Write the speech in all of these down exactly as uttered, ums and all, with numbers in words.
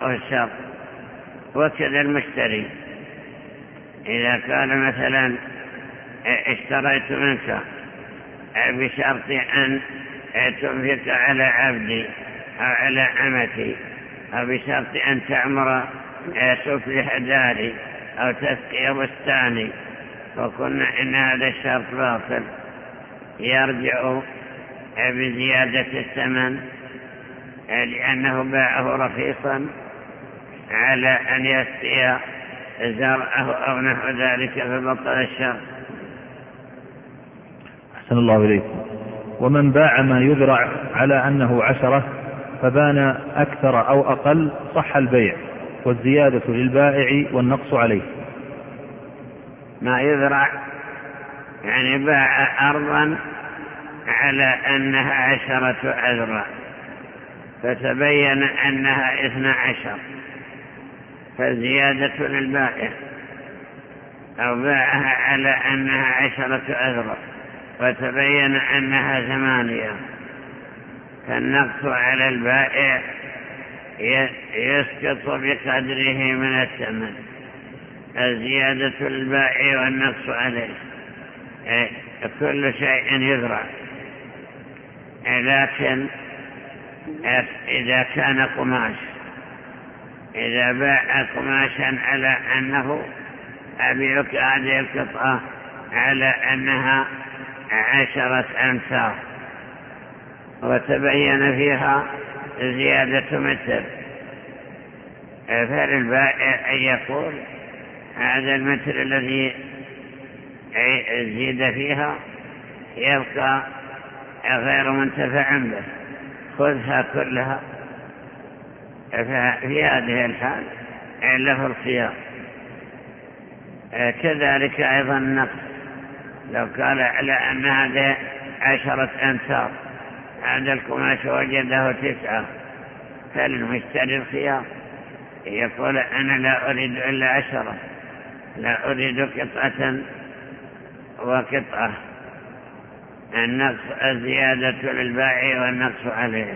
الله الشرط. وكذا المشتري إذا قال مثلا اشتريت منك بشرط أن تنفق على عبدي أو على أمتي، أو بشرط أن تعمر تفلح داري أو تسقي بستاني، وقلنا إن هذا الشرط باطل يرجع بزيادة الثمن لأنه باعه رخيصا على أن يسقي زرعه أو نحو ذلك فبطل الشرط. أحسن الله إليك. ومن باع ما يذرع على أنه عشرة فبان أكثر أو أقل صح البيع والزيادة للبائع والنقص عليه. ما يذرع يعني باع أرضا على أنها عشرة أذرع فتبين أنها اثنى عشر فالزيادة للبائع، أو باعها على أنها عشرة أذرع وتبين أنها ثمانية فالنقص على البائع يسقط بقدره من الثمن. الزيادة للبائع والنقص عليه كل شيء يذرع، لكن إذا كان قماش، إذا باع قماشا على أنه أبيعك هذه القطعة على أنها عشرة أمتار وتبين فيها زيادة متر، فللبائع أن يقول هذا المتر الذي زيد فيها يبقى غير منتفع به، خذها كلها. ففي هذه الحال له الخيار. كذلك أيضا النقص، لو قال على أن هذا عشرة أمتار هذا القماش وجده تسعة فللمشتري الخيار يقول أنا لا أريد إلا عشرة، لا أريد قطعة وقطعة. النقص الزيادة للبائع والنقص عليه.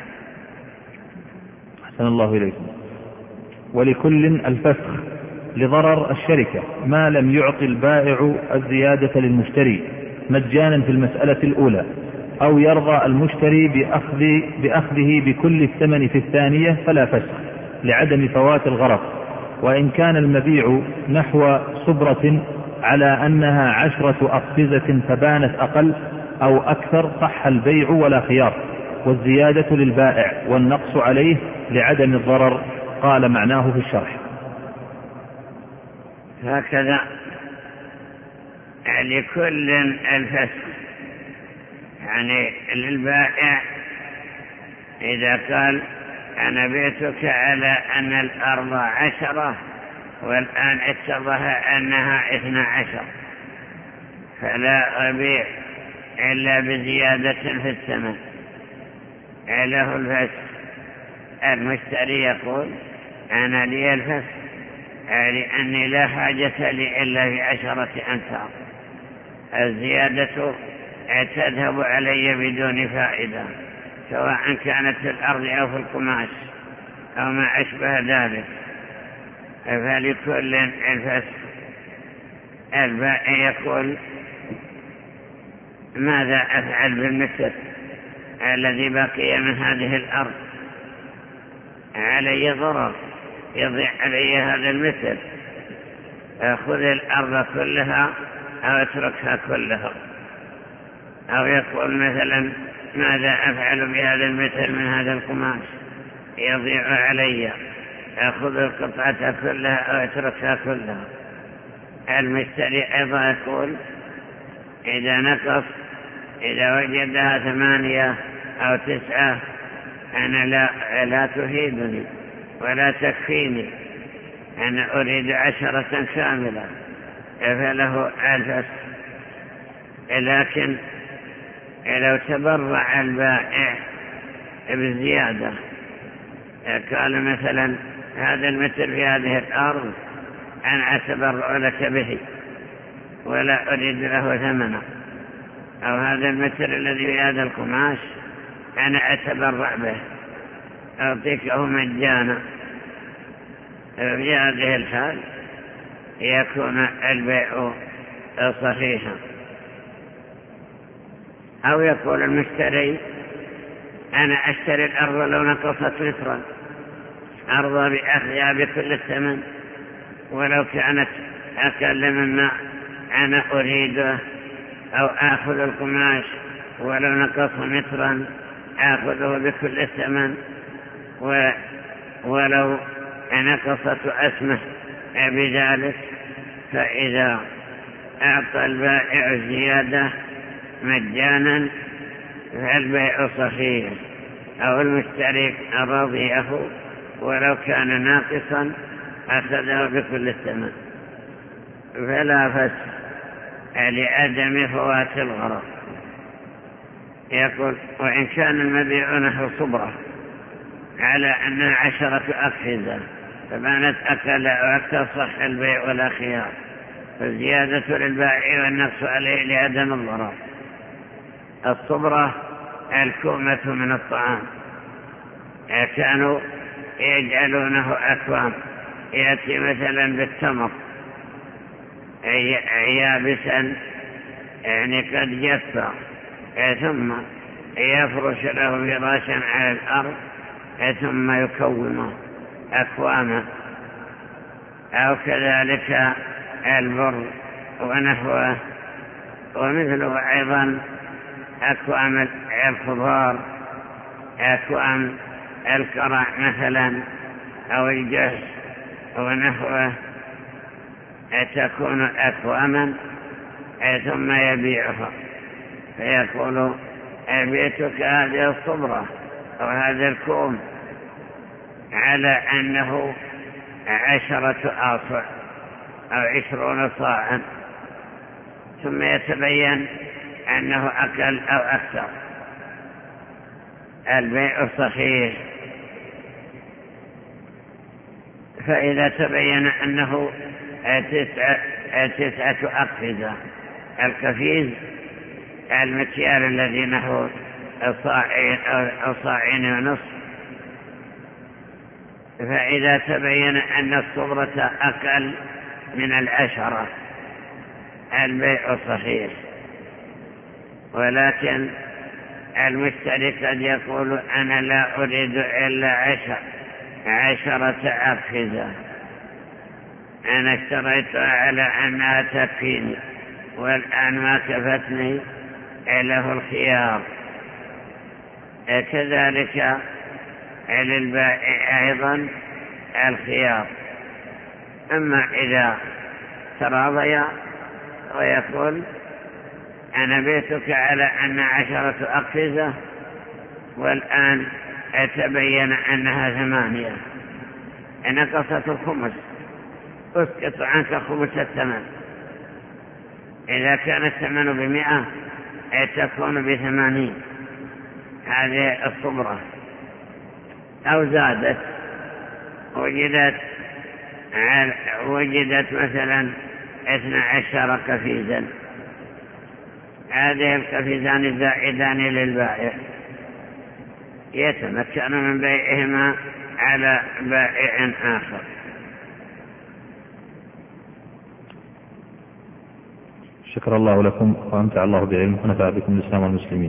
أحسن الله إليكم. ولكل الفسخ لضرر الشركة ما لم يعطي البائع الزيادة للمشتري مجانا في المسألة الأولى، أو يرضى المشتري بأخذ بأخذه بكل الثمن في الثانية فلا فسخ لعدم فوات الغرض. وإن كان المبيع نحو صبرة على أنها عشرة أقفزة فبانت أقل أو أكثر صح البيع ولا خيار، والزيادة للبائع والنقص عليه لعدم الضرر. قال معناه في الشرح. هكذا لكل الفسخ، يعني للبائع إذا قال أنا بيتك على أن الأرض عشرة والآن اتضح أنها اثنى عشر فلا أبيع إلا بزيادة في الثمن، له الفسخ. المشتري يقول أنا لي الفسخ لأني لا حاجة لي إلا في عشرة أمتار، الزيادة تذهب علي بدون فائدة سواء كانت في الأرض أو في القماش أو ما أشبه ذلك. فلكل الفسخ. البائع يقول ماذا أفعل بالمتر الذي بقي من هذه الأرض؟ علي ضرر، يضيع علي هذا المتر، أخذ الأرض كلها أو اتركها كلها. أو يقول مثلا ماذا أفعل بهذا المتر من هذا القماش يضيع علي، أخذ القطعة كلها أو اتركها كلها. المشتري أيضا يقول إذا نقص، إذا وجدها ثمانية أو تسعة أنا لا, لا تفيدني ولا تكفيني، أنا أريد عشرة كاملة، فله الفسخ. لكن لو تبرع البائع بالزيادة قال مثلا هذا المتر في هذه الأرض أنا أتبرع لك به ولا أريد له ثمنا، أو هذا المتر الذي في هذا القماش أنا أتبرع به أعطيكه مجانا، في هذه الحال يكون البيع صحيحا. أو يقول المشتري أنا أشتري الأرض لو نقصت مترا، أرضى بأخذها بكل الثمن ولو كانت أقل مما أنا أريده، أو أخذ القماش ولو نقص مترا أخذه بكل الثمن، ولو نقصت أسمح بذلك. فإذا أعطى البائع الزيادة مجانا فالبيع صحيح، أو المشتري رضيه ولو كان ناقصا أخذه بكل الثمن، فلا فسخ لعدم فوات الغرض. يقول وإن كان المبيع نحو صبرة على أنها عشرة أقفزة فبانت أكل أو أكثر صح البيع ولا خيار، فالزيادة للبائع والنقص عليه لعدم الضرر. الصبرة الكومة من الطعام، كانوا يجعلونه أكوام، يأتي مثلا بالتمر يابسا يعني قد جف، ثم يفرش له فراشا على الأرض ثم يكومه أكواما، أو كذلك البر ونحوه. ومثله أيضا أكوام الخضار، أكوام الكرع مثلا أو الجهز ونحوه، تكون أكواما ثم يبيعها، فيقول أبيتك هذه الصبرة أو هذا الكوم على أنه عشرة آصع أو عشرون صاعا، ثم يتبين أنه أقل أو أكثر، البيع صحيح. فإذا تبين أنه تسعة, تسعة أقفزة، القفيز المكيال الذي نحو صاعين أو صاعين ونصف، فإذا تبين أن الصبرة أقل من العشرة البيع صحيح. ولكن المشتري قد يقول أنا لا أريد إلا عشر عشرة أقفزة، أنا اشتريتها على أنها تكفيني والآن ما كفتني له الخيار. كذلك للبائع أيضا الخيار. أما إذا تراضيا ويقول أنا بيتك على أن عشرة أقفزة والآن تبين أنها ثمانية، نقصت الخمس، اسقط عنك خمس الثمن. إذا كان الثمن بمئة تكون بثمانين، هذه الصبرة. أو زادت وجدت وجدت مثلا اثنى عشر قفيزا، هذه القفيزان الزائدان للبائع يتمكن من بيعهما على بائع آخر. شكر الله لكم وأمتع الله بعلم ونفع بكم الإسلام والمسلمين.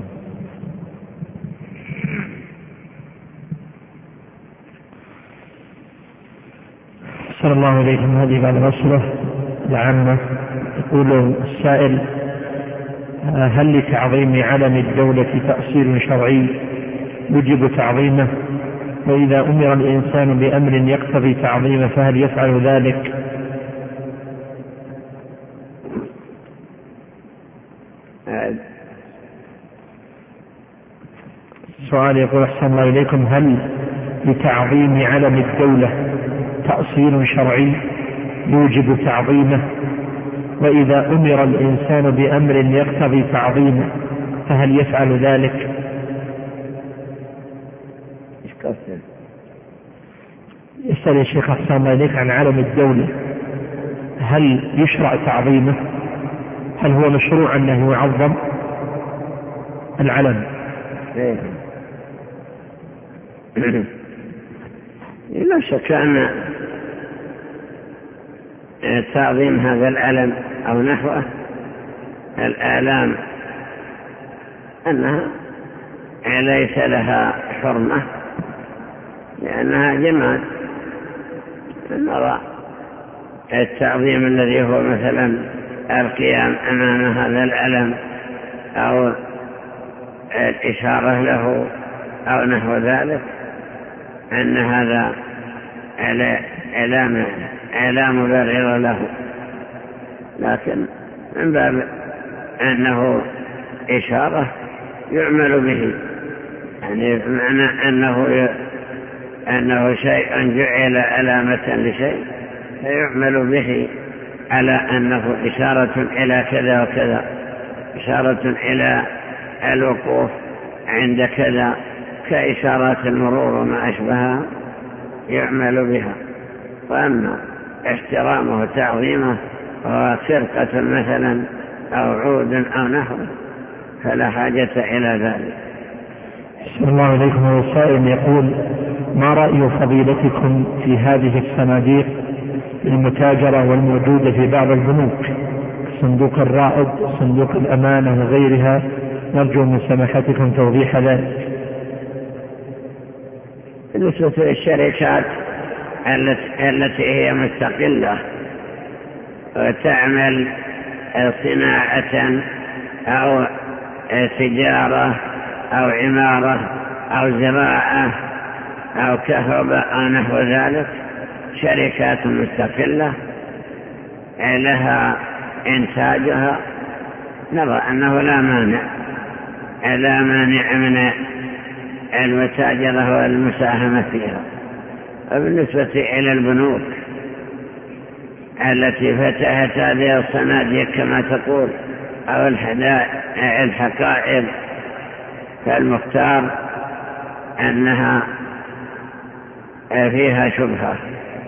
صلى الله عليكم. هذه بعد الأسئلة العامة. يقول السائل هل لتعظيم علم الدولة تأصيل شرعي يجب تعظيمه؟ وإذا أمر الإنسان بأمر يقتضي تعظيمه فهل يفعل ذلك؟ سؤال يقول أحسن الله إليكم هل لتعظيم علم الدولة تأصيل شرعي يوجب تعظيمه؟ وإذا أمر الإنسان بأمر يقتضي تعظيمه فهل يفعل ذلك؟ يسأل الشيخ أحسن الله إليك عن علم الدولة، هل يشرع تعظيمه؟ هل هو مشروع أنه يعظم العلم؟ لا شك أن تعظيم هذا العلم أو نحوه. الآلام أنها ليس لها حرمة لأنها جماد. نرى التعظيم الذي هو مثلا القيام أمام هذا العلم أو الإشارة له أو نحو ذلك، أن هذا إعلام إعلام مبرر له، لكن من باب أنه إشارة يعمل به، يعني معنى أنه أنه شيء جعل علامة لشيء فيعمل به على أنه إشارة إلى كذا وكذا، إشارة إلى الوقوف عند كذا، كإشارات المرور وما أشبهها يعمل بها. وأما احترامه وتعظيمه وسرقة مثلا أو عود أو نحو فلا حاجة إلى ذلك. بسم الله عليكم. السائل يقول: ما رأي فضيلتكم في هذه الصناديق المتاجرة والموجودة في بعض البنوك، صندوق الرائد، صندوق الأمانة وغيرها؟ نرجو من سماحتكم توضيح ذلك. بالنسبة للشركات التي هي مستقلة وتعمل صناعة أو تجارة أو عمارة أو زراعة أو كهرباء أو نحو ذلك، شركات مستقلة لها إنتاجها، نرى أنه لا مانع لا مانع من المتاجرة والمساهمة فيها. وبالنسبة إلى البنوك التي فتحت هذه الصناديق كما تقول أو الحقائب، فالمختار أنها فيها شبهة.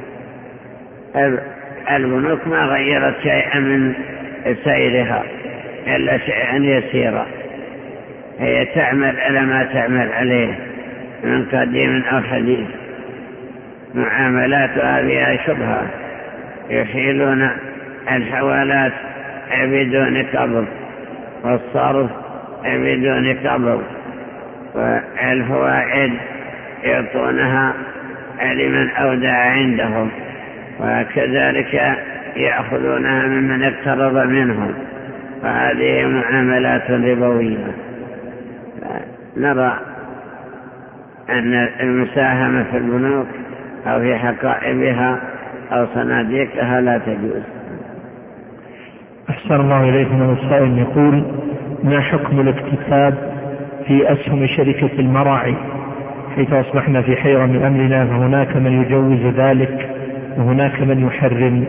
البنوك ما غيرت شيئا من سيرها إلا شيئا يسيرا، هي تعمل على ما تعمل عليه من قديم أو حديث، معاملاتها فيها شبهة، يحيلون الحوالات بدون قبض والصرف بدون قبض، والفوائد يعطونها لمن أودع عندهم، وكذلك يأخذونها ممن اقترض منهم، وهذه معاملات ربوية. نرى أن المساهمة في البنوك أو في حقائبها أو صناديقها لا تجوز. أحسن الله إليكم. السائل يقول: ما حكم الاكتساب في أسهم شركة المراعي، حيث أصبحنا في حيرة من أمرنا، فهناك من يجوز ذلك وهناك من يحرم؟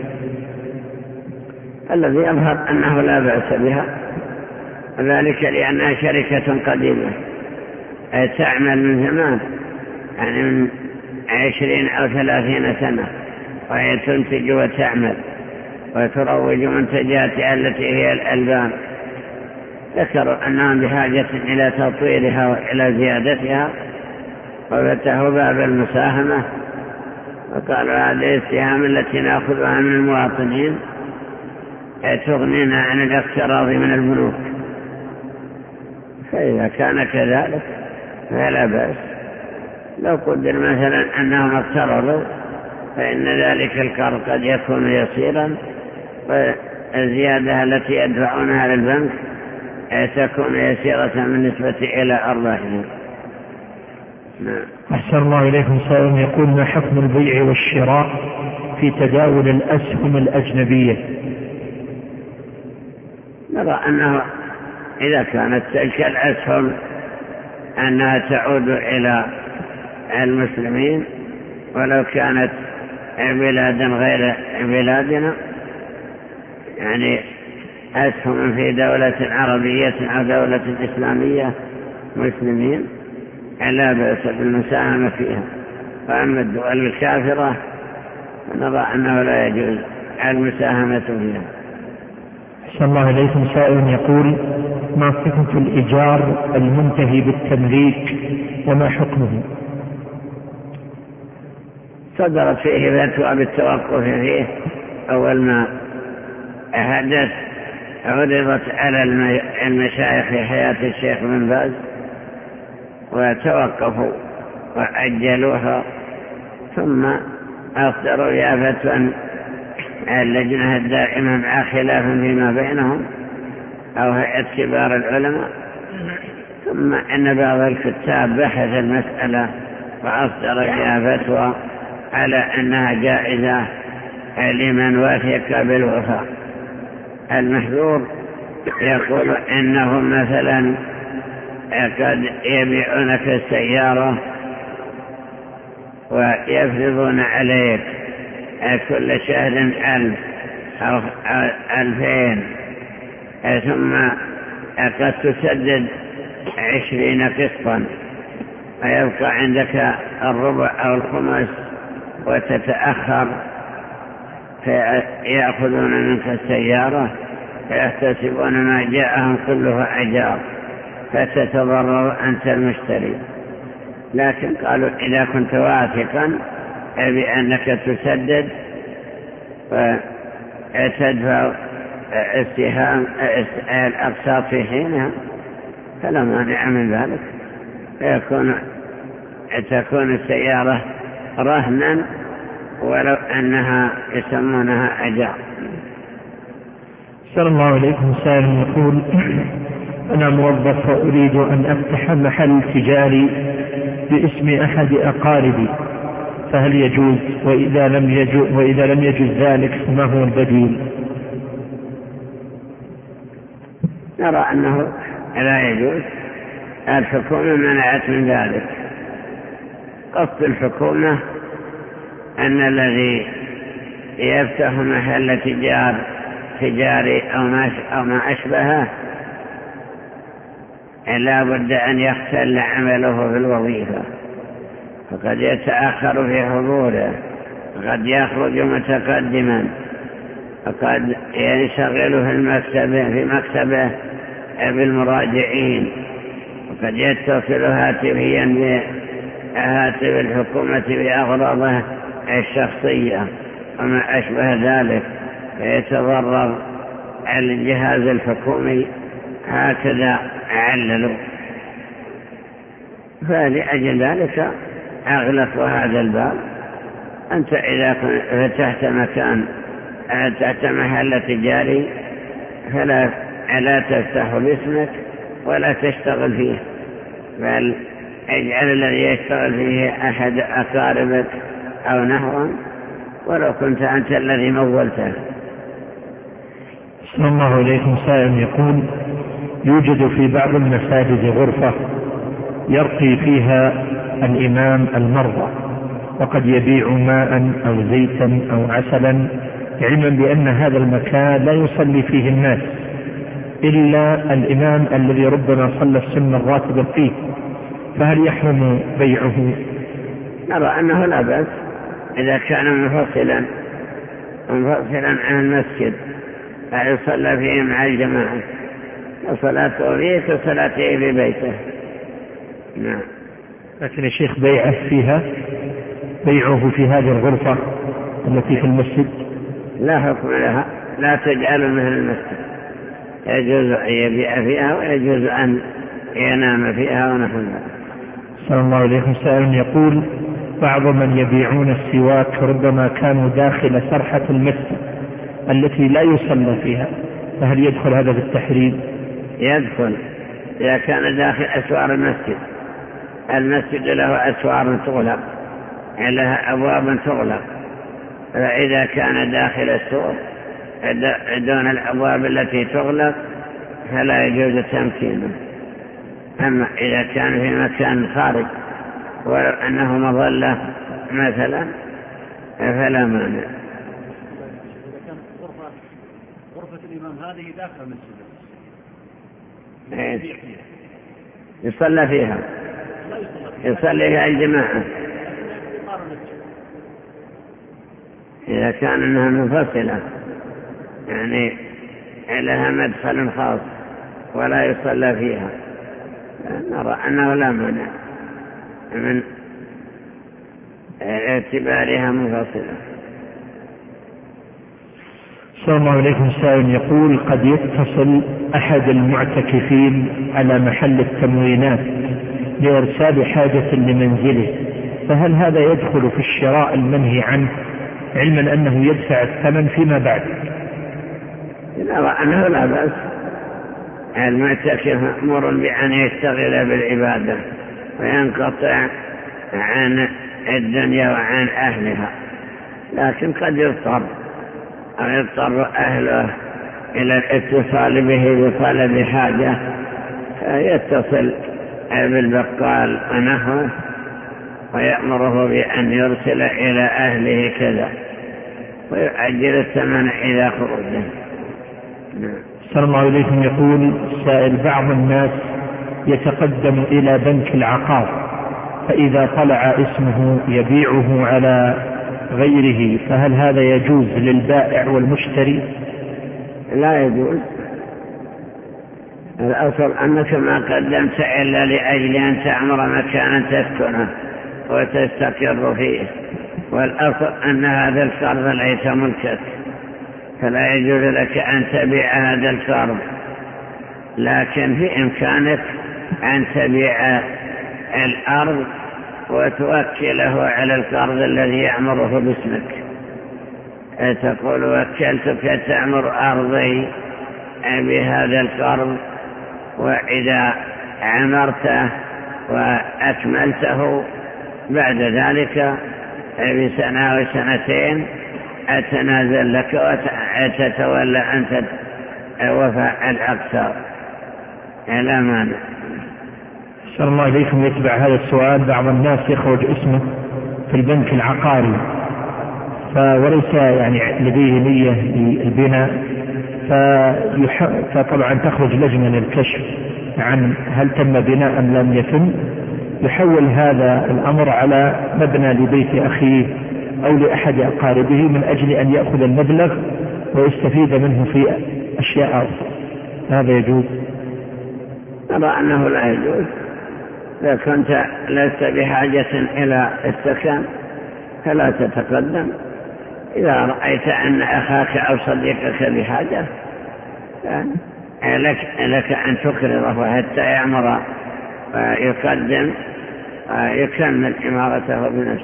الذي يظهر أنه لا بأس بها، ذلك لأنها شركة قديمة تعمل من زمان، يعني من عشرين أو ثلاثين سنة، وهي تنتج وتعمل وتروج منتجاتها التي هي الألبان. ذكروا أنهم بحاجة إلى تطويرها وإلى زيادتها، وفتحوا باب المساهمة وقالوا هذه السهام التي نأخذها من المواطنين تغنينا عن الاقتراض من البنوك، فإذا كان كذلك فلا بأس. لو قدر مثلا أنهم اقترضوا فإن ذلك القرض قد يكون يسيرا، والزيادة التي يدفعونها للبنك تكون يسيرة بالنسبة إلى أرباحهم. أحسن الله إليكم. سائل يقول: ما حكم البيع والشراء في تداول الأسهم الأجنبية؟ نرى أنه إذا كانت تلك الأسهم أنها تعود إلى المسلمين، ولو كانت بلادا غير بلادنا، يعني أسهم في دولة عربية أو دولة إسلامية مسلمين، لا بأس بالمساهمة فيها. وأما الدول الكافرة نرى أنه لا يجوز المساهمة فيها. أحسن الله إليكم. سائل يقول: ما صفة الإيجار المنتهي بالتمليك وما حكمه؟ صدرت فيه فتوى بالتوقف فيه أول ما حدث عرضت على المشايخ في حياة الشيخ بن باز وتوقفوا وأجلوها، ثم أصدروا يا فتوى اللجنة الدائمة مع خلاف فيما بينهم أو هيئة كبار العلماء، ثم أن بعض الكتاب بحث المسألة وأصدر فيها فتوى على أنها جائزة لمن وثق بالوفاء. المحذور يقول إنهم مثلا قد يبيعونك السيارة ويفرضون عليك كل شهر ألف أو ألفين، ثم قد تسدد عشرين قسطا ويبقى عندك الربع أو الخمس وتتأخر، فيأخذون منك السيارة فيحتسبون ما جاءهم كله أجار، فتتضرر أنت المشتري. لكن قالوا إذا كنت واثقا بأنك تسدد وتدفع استهام الأقساط في حينها فلا مانع من ذلك، فيكون تكون السيارة رهنا ولو أنها يسمونها أجار. صلى الله عليكم. سائل يقول: أنا موظف وأريد أن أفتح محل تجاري باسم أحد أقاربي، فهل يجوز؟ وإذا لم يجوز, وإذا لم يجوز ذلك فما هو البديل؟ نرى أنه لا يجوز، الحكومة منعت من ذلك. قصد الحكومة أن الذي يفتح محل تجار تجاري أو ما, أو ما أشبهه لا بد أن يختل عمله في الوظيفة، فقد يتأخر في حضوره، قد يخرج متقدما، وقد ينشغل في المكتبة في مكتبه بالمراجعين، وقد يتصل هاتفيا بهاتف الحكومة بأغراضه الشخصية وما أشبه ذلك، فيتضرر على الجهاز الحكومي. هكذا عللوا، فلأجل ذلك أغلقوا هذا الباب. أنت إذا فتحت مكان تحت محل تجاري فلا لا تفتح باسمك ولا تشتغل فيه، بل اجعل الذي يشتغل فيه أحد أقاربك أو نحوا، ولو كنت أنت الذي مولته. صلى الله عليكم. سائل يقول: يوجد في بعض المساجد غرفة يرقي فيها الإمام المرضى، وقد يبيع ماء أو زيتا أو عسلا، علما بأن هذا المكان لا يصلي فيه الناس إلا الإمام الذي ربما صلى السنة الراتبة فيه، فهل يحرم بيعه؟ نرى أنه لا بأس إذا كان منفصلا منفصلا عن المسجد يصلى فيه مع الجماعة، وصلاته فيه كصلاته في بيته. نعم. لكن يا شيخ بيعه فيها، بيعه في هذه الغرفة التي في المسجد لا حكم لها، لا تجعل مثل المسجد، يجوز أن يبيع فيها ويجوز أن ينام فيها ونحو ذلك. صلى الله عليه وسلم يقول: بعض من يبيعون السواك ربما كانوا داخل سرحة المسجد التي لا يصلى فيها، فهل يدخل هذا بالتحريم؟ يدخل إذا كان داخل أسوار المسجد. المسجد له أسوار تغلق، لها أبواب تغلق، فإذا كان داخل السور دون الأبواب التي تغلق فلا يجوز تمكينه. أما إذا كان في مكان خارج ولو أنه مظلة مثلا فلا مانع. غرفة الإمام هذه داخل المسجد يصلى فيها، يصلي فيها الجماعة إذا كان أنها منفصلة، يعني لها مدخل خاص ولا يصلى فيها، نرى أنه لا مانع من اعتبارها منفصلة. صلى الله عليكم. سائل يقول قد يتصل أحد المعتكفين على محل التموينات لإرسال حاجة لمنزله، فهل هذا يدخل في الشراء المنهي عنه علما أنه يدفع الثمن فيما بعد؟ لا أنه لا بأس، المعتكف مأمور بأن يشتغل بالعبادة وينقطع عن الدنيا وعن أهلها، لكن قد يضطر أو يضطر أهله إلى الاتصال به بطلب حاجة فيتصل بالبقال ونحوه ويأمره بأن يرسل إلى أهله كذا ويؤجل الثمن إلى خروجه. صلى الله عليكم. يقول السائل بعض الناس يتقدم إلى بنك العقار فإذا طلع اسمه يبيعه على غيره، فهل هذا يجوز للبائع والمشتري؟ لا يجوز، الأصل أنك ما قدمت إلا لأجل أن تعمر مكانا تسكنه وتستقر فيه، والأصل أن هذا القرض ليس ملكك فلا يجوز لك أن تبيع هذا القرض، لكن في إمكانك أن تبيع الأرض وتوكله على القرض الذي يعمره باسمك، تقول وكلتك تعمر أرضي بهذا القرض، وإذا عمرته وأكملته بعد ذلك بسنة وسنتين أتنازل لك وتتولى أنت وفاء الأكثر لا مانع. صلى الله عليكم. يتبع هذا السؤال بعض الناس يخرج اسمه في البنك العقاري وليس يعني لديه نية للبناء، فطبعا تخرج لجنة للكشف عن هل تم بناء أم لم يتم، يحول هذا الأمر على مبنى لبيت أخيه أو لأحد أقاربه من أجل أن يأخذ المبلغ ويستفيد منه في أشياء أخرى، هذا يجوز؟ أرى أنه لا يجوز. إذا كنت لست بحاجة إلى السكن فلا تتقدم، إذا رأيت أن أخاك أو صديقك بحاجة لك, لك أن تقرضه حتى يعمر ويقدم ويكمل إمارته بنفسه.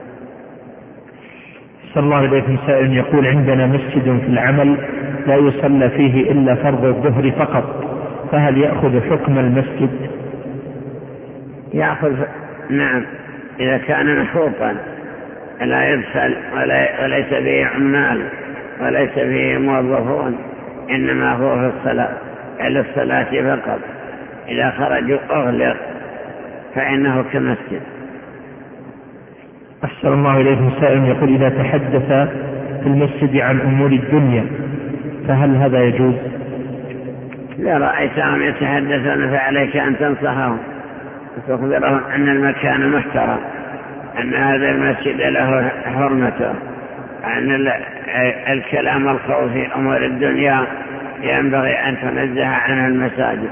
صلى الله عليه وسلم يقول عندنا مسجد في العمل لا يصلى فيه إلا فرض الظهر فقط، فهل يأخذ حكم المسجد؟ يأخذ، نعم، إذا كان محروقا لا يدخل وليس به عمال وليس به موظفون، إنما هو في الصلاة على الصلاة فقط، إذا خرجوا أغلق فإنه كمسجد. أحسن الله إليكم. سائل يقول إذا تحدث في المسجد عن أمور الدنيا فهل هذا يجوز؟ لا رأيتهم يتحدثون فعليك أن تنصحهم وتخبرهم أن المكان محترم، أن هذا المسجد له حرمته، أن الكلام الخوف في أمور الدنيا ينبغي أن تنزه عنه المساجد.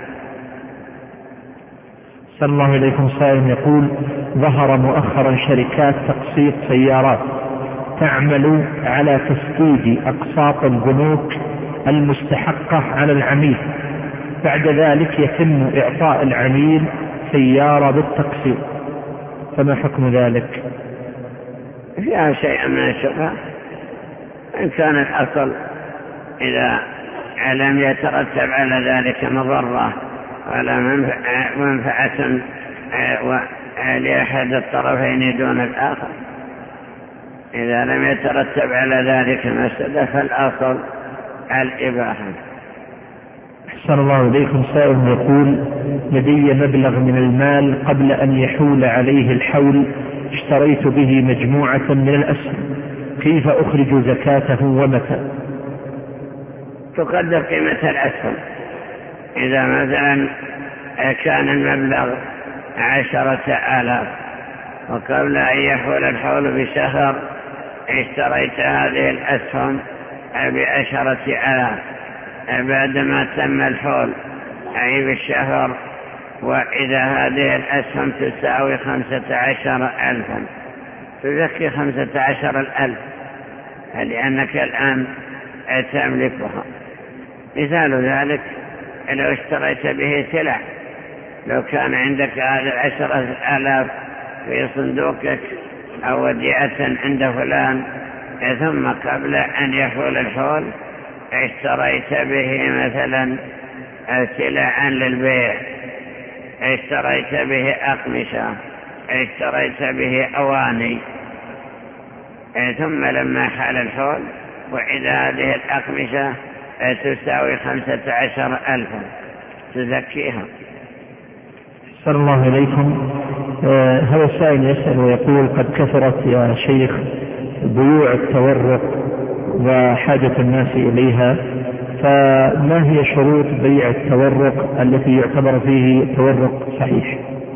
صلى الله عليكم. سائل يقول ظهر مؤخرا شركات تقسيط سيارات تعمل على تسديد أقساط البنوك المستحقة على العميل، بعد ذلك يتم إعطاء العميل سيارة بالتقسيط، فما حكم ذلك؟ فيها شيء من الشبهة، إن كان الأصل إذا لم يترتب على ذلك مضرة ولا منفعة لأحد الطرفين دون الآخر، إذا لم يترتب على ذلك مفسدة فالأصل الإباحة. أحسن الله إليكم. سائل يقول لدي مبلغ من المال قبل أن يحول عليه الحول اشتريت به مجموعة من الأسهم، كيف أخرج زكاته ومتى؟ تقدر قيمة الأسهم، إذا مثلا كان المبلغ عشرة آلاف وقبل أن يحول الحول بشهر اشتريت هذه الأسهم بعشرة آلاف، بعدما تم الحول أي بالشهر، وإذا هذه الأسهم تساوي خمسة عشر ألفا تزكي خمسة عشر الألف، لأنك الآن تملكها. مثال ذلك لو اشتريت به سلع، لو كان عندك هذه العشرة آلاف في صندوقك أو وديعة عند فلان، ثم قبل أن يحول الحول اشتريت به مثلا سلعا للبيع، اشتريت به أقمشة، اشتريت به أواني، ثم لما حال الحول وإذا هذه الأقمشة تساوي خمسة عشر ألفا تزكيها. صلى الله عليكم. آه هذا السائل يسأل ويقول: قد كثرت يا شيخ بيوع التورق وحاجة الناس إليها، فما هي شروط بيع التورق التي يعتبر فيه تورق صحيح؟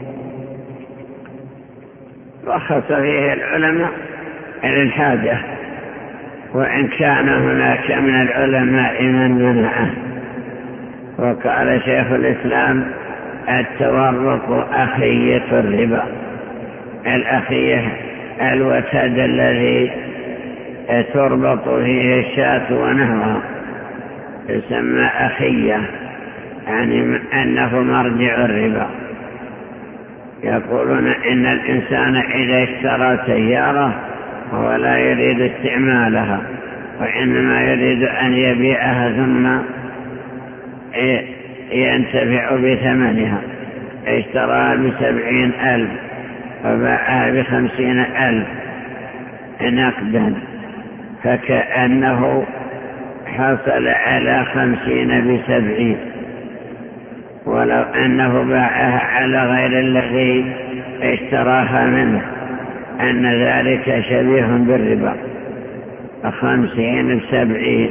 رخص فيه العلماء للحاجة، وإن كان هناك من العلماء من منعه. وقال شيخ الإسلام: التورق أخية الربا. الأخية الوتد الذي تربط فيه الشاة ونحوها يسمى أخية، يعني أنه مرجع الربا. يقولون إن الإنسان إذا اشترى سيارة وهو لا يريد استعمالها وإنما يريد أن يبيعها ثم ينتفع بثمنها، اشتراها بسبعين ألف وباعها بخمسين ألف نقدا، فكأنه حصل على خمسين بسبعين، ولو أنه باعها على غير الذي اشتراها منه أن ذلك شبيه بالربا، خمسين بسبعين.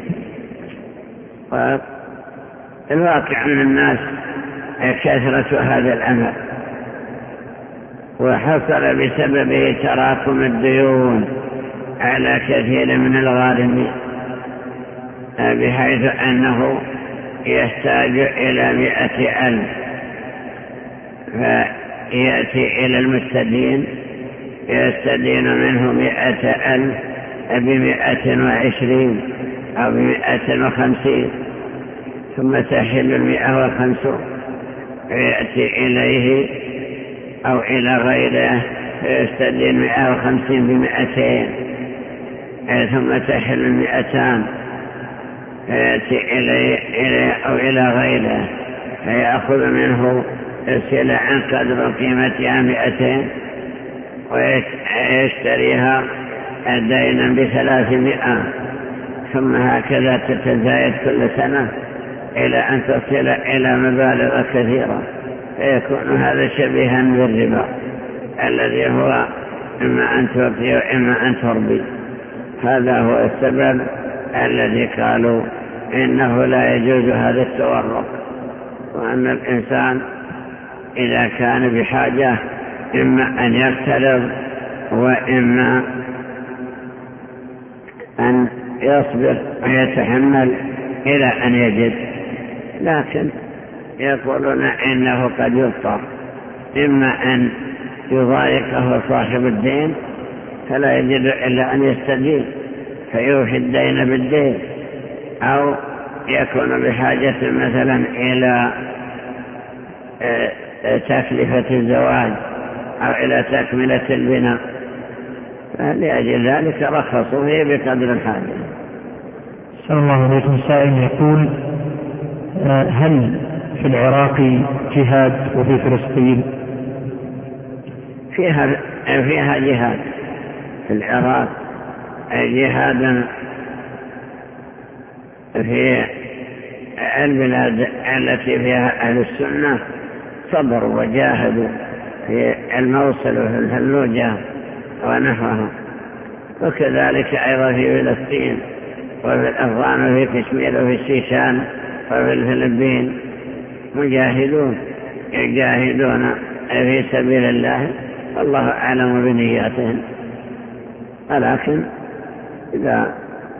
والواقع من الناس كثرة هذا العمل، وحصل بسببه تراكم الديون على كثير من الغارمين، بحيث أنه يحتاج إلى مئة ألف، فيأتي إلى المستدين يستدين منه مئة ألف بمئة وعشرين أو بمئة وخمسين، ثم تحل المئة وخمسون، فيأتي إليه أو إلى غيره فيستدين مئة وخمسين بمئتين، ثم تحل المئتان، فيأتي إليه, إليه أو إلى غيره فيأخذ منه سلعا قدر قيمتها مئتين ويشتريها دينا بثلاثمائة، ثم هكذا تتزايد كل سنة إلى أن تصل إلى مبالغ كثيرة، فيكون هذا شبيها بالربا الذي هو إما أن تعطي وإما أن تربي. هذا هو السبب الذي قالوا إنه لا يجوز هذا التورق، وأن الإنسان إذا كان بحاجة إما أن يقترض وإما أن يصبر ويتحمل إلى أن يجد. لكن يقولون إنه قد يضطر، إما أن يضايقه صاحب الدين فلا يجد إلا أن يستدين فيوفي الدين بالدين، أو يكون بحاجة مثلا إلى تكلفة الزواج أو إلى تكملة البناء، فلأجل ذلك رخصوا فيه بقدر الحاجة. صلى الله عليكم. سائل يقول: هل في العراق جهاد وفي فلسطين؟ فيها فيها جهاد في العراق، جهاد في البلاد التي فيها أهل السنة صبروا وجاهدوا في الموصل وفي الفلوجة ونحوها، وكذلك أيضا في فلسطين وفي الأفغان وفي كشمير وفي الشيشان وفي الفلبين مجاهدون يجاهدون في سبيل الله، والله أعلم بنياتهم. ولكن إذا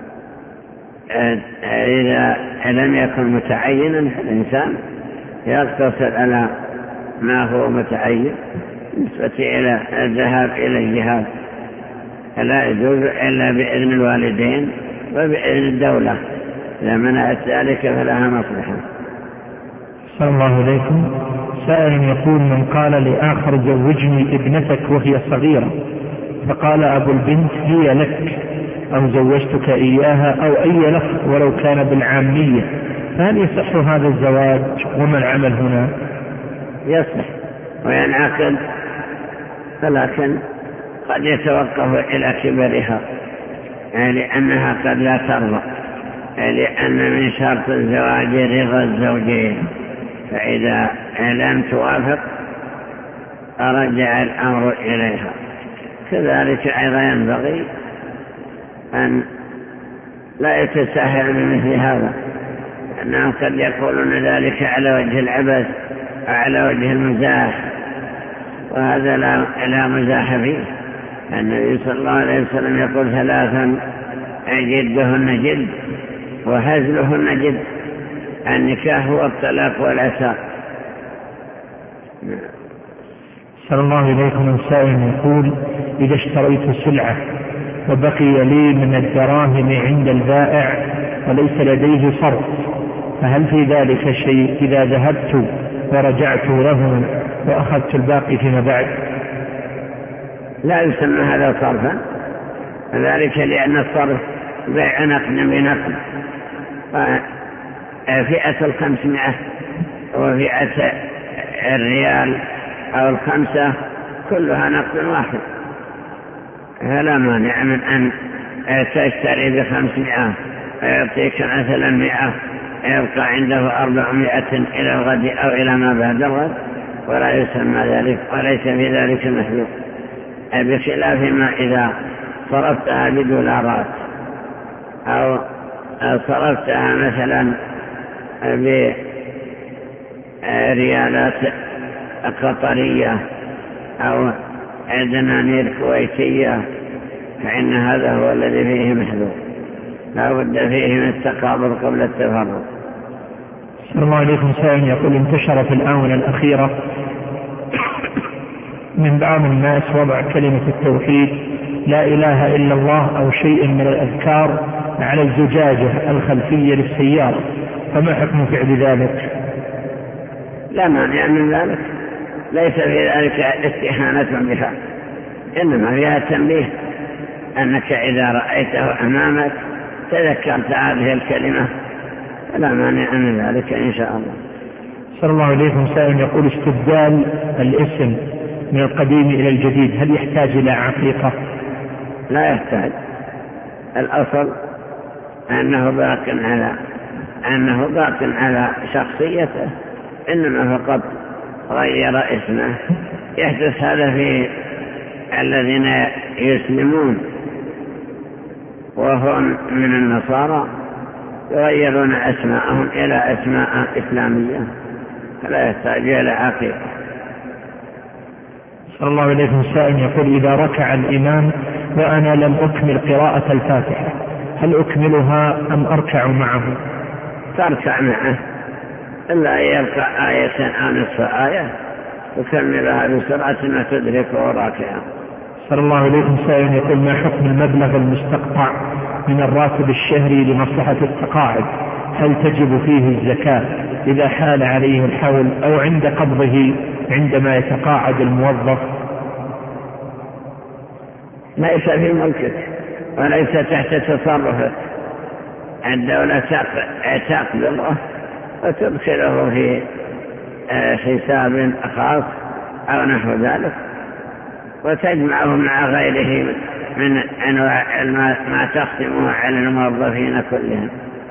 إذا لم يكن متعينا فالإنسان يقتصر على ما هو متعين بالنسبة إلى الذهاب إلى الجهاد، فلا يجوز إلا بإذن الوالدين وبإذن الدولة إذا منعت ذلك فلها مصلحة. صلى الله عليكم. سائل يقول: من قال لآخر زوجني ابنتك وهي صغيرة، فقال أبو البنت هي لك أو زوجتك إياها أو أي لفظ ولو كان بالعامية، فهل يصح هذا الزواج وما العمل هنا؟ يصح وينعقد، ولكن قد يتوقف إلى كبرها لأنها قد لا ترضى، لأن من شرط الزواج رضا الزوجين، فإذا لم توافق رجع الأمر إليها. كذلك أيضا ينبغي أن لا يتساهل بمثل هذا، أنهم قد يقولون ذلك على وجه العبث على وجه المزاح، وهذا لا, لا مزاح فيه. النبي صلى الله عليه وسلم يقول: ثلاثا جدهن جد وهزلهن جد، النكاح والطلاق والعتاق. صلى الله عليكم. السائل يقول: إذا اشتريت سلعة وبقي لي من الدراهم عند البائع وليس لديه صرف، فهل في ذلك شيء إذا ذهبت ورجعت له وأخذت الباقي فيما بعد؟ لا يسمى هذا صرفا، ذلك لأن الصرف بيع نقد بنقد، فئة الخمسمائة وفئة الريال أو الخمسة كلها نقد واحد، فلا مانع من أن تشتري بخمسمائة ويعطيك مثلا مئة، يبقى عنده أربعمائة إلى الغد أو إلى ما بعد الغد، ولا يسمى ذلك وليس في ذلك محذور، بخلاف ما إذا صرفتها بدولارات أو صرفتها مثلا بريالات قطرية أو دنانير كويتية، فإن هذا هو الذي فيه محذور، لا بد فيه من التقابل قبل التفرق. صلى الله عليكم. سائل يقول: انتشر في الآونة الأخيرة من بعض الناس وضع كلمة التوحيد لا إله إلا الله أو شيء من الأذكار على الزجاجة الخلفية للسيارة، فما حكم فعل ذلك؟ لا مانع من ذلك، ليس في ذلك استهانة بها، إنما فيها تنبيه أنك إذا رأيته أمامك تذكرت هذه الكلمة، لا مانع من ذلك إن شاء الله. صلى الله عليكم. سائل يقول: استبدال الاسم من القديم إلى الجديد هل يحتاج إلى عقيقة؟ لا يحتاج، الأصل أنه باق على أنه باق على شخصيته، إنما فقط غير اسمه. يحدث هذا في الذين يسلمون وهم من النصارى، يغيرون أسماءهم إلى أسماء إسلامية، فلا يحتاج إلى عقيقة. صلى الله عليه وسلم يقول: إذا ركع الإمام وأنا لم أكمل قراءة الفاتحة هل أكملها أم أركع معه؟ تركع معه، إلا أن يركع آية أو نصف آية تكملها بسرعة ما تدركه راكعا. صلى الله عليه وسلم يقول: ما حكم المبلغ المستقطع من الراتب الشهري لمصلحة التقاعد؟ هل تجب فيه الزكاة إذا حال عليه الحول أو عند قبضه عندما يتقاعد الموظف؟ ليس في ملكك وليس تحت تصرفك، الدولة تقبضه وتدخله في حساب خاص أو نحو ذلك، وتجمعه مع غيره من أنواع ما تقسمه على الموظفين كلهم.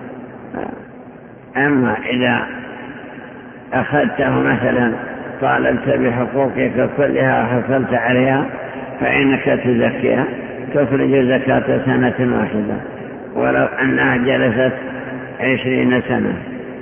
أما إذا أخذته مثلا طالبت بحقوقك كلها وحصلت عليها فإنك تزكيها، تخرج زكاة سنة واحدة ولو أنها جلست عشرين سنة.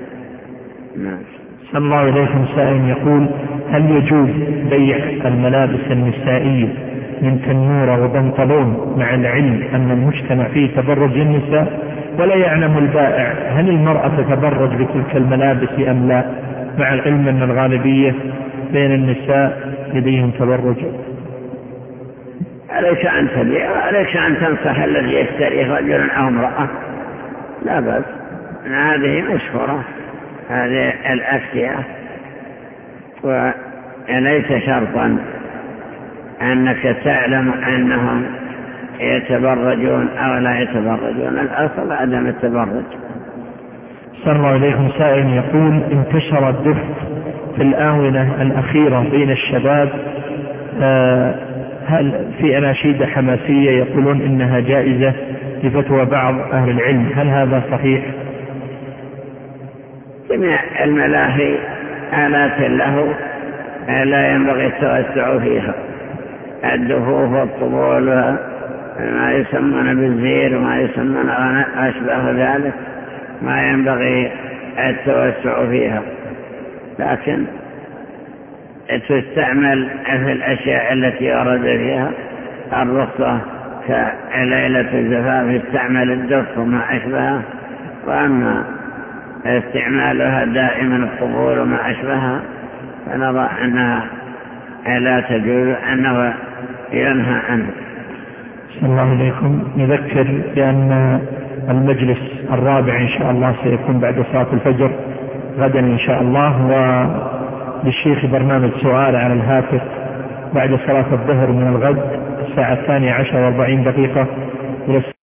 صلى الله عليه وسلم يقول: هل يجوز بيع الملابس النسائية من تنورة وبنطلون مع العلم أن المجتمع فيه تبرج النساء ولا يعلم البائع هل المرأة تتبرج بتلك الملابس أم لا، مع العلم أن الغالبية بين النساء لديهم تبرج؟ عليك أن تبيع، عليك أن تنصح الذي يشتري رجل أو امرأة لا بس هذه مشهورة هذه الأفتية، وليس شرطا أنك تعلم أنهم يتبرجون أو لا يتبرجون، الأصل عدم التبرج. صلى الله عليكم. سائل يقول انتشر الدف في الآونة الأخيرة بين الشباب، هل في أناشيد حماسية يقولون إنها جائزة لفتوى بعض أهل العلم، هل هذا صحيح؟ جميع الملاهي آلات له لا ينبغي التوسع فيها، الدفوف والطبول ما يسمون بالزير وما يسمون أشبه ذلك ما ينبغي التوسع فيها، لكن تستعمل في الأشياء التي ورد فيها الرخصة كليلة الزفاف يستعمل الدف وما أشبهه، وأما استعمالها دائما الطبول وما أشبهها فنرى أنها لا تجوز، أنه ينهى عنه. صلى الله عليكم. نذكر بأن المجلس الرابع إن شاء الله سيكون بعد صلاة الفجر غدا إن شاء الله، وللشيخ برنامج سؤال على الهاتف بعد صلاة الظهر من الغد الساعة الثانية عشر واربعين دقيقة.